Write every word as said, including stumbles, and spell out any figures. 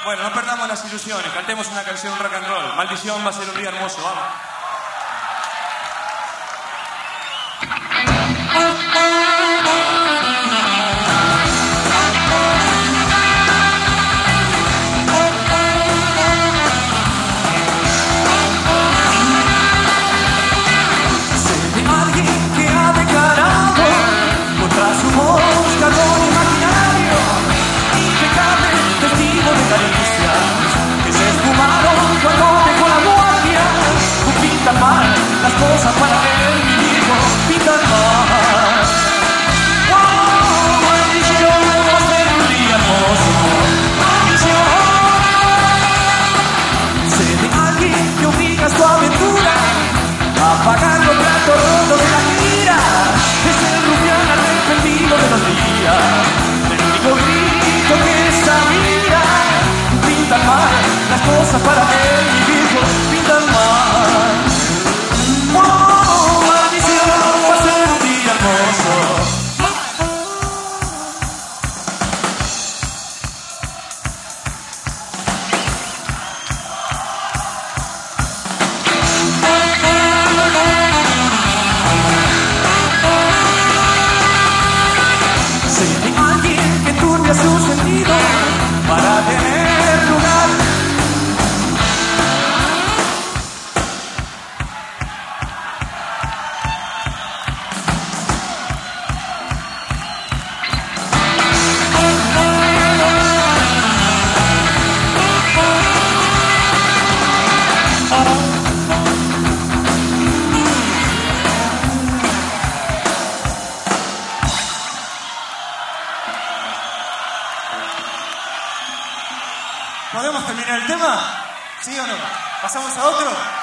Bueno, no perdamos las ilusiones, cantemos una canción rock and roll. Maldición va a ser un día hermoso, vamos. Las cosas para él mismo pintan mal. ¡Wow! Maldición, va a ser un día hermoso. Maldición. Sé de alguien que obliga su aventura a pagar los platos rotos de la gira. Es el rufián arrepentido de los días. El único grito que sabía. Pintan mal las cosas para él mismo pintan mal. Su sentido para tener lugar. ¿Podemos terminar el tema? ¿Sí o no? ¿Pasamos a otro?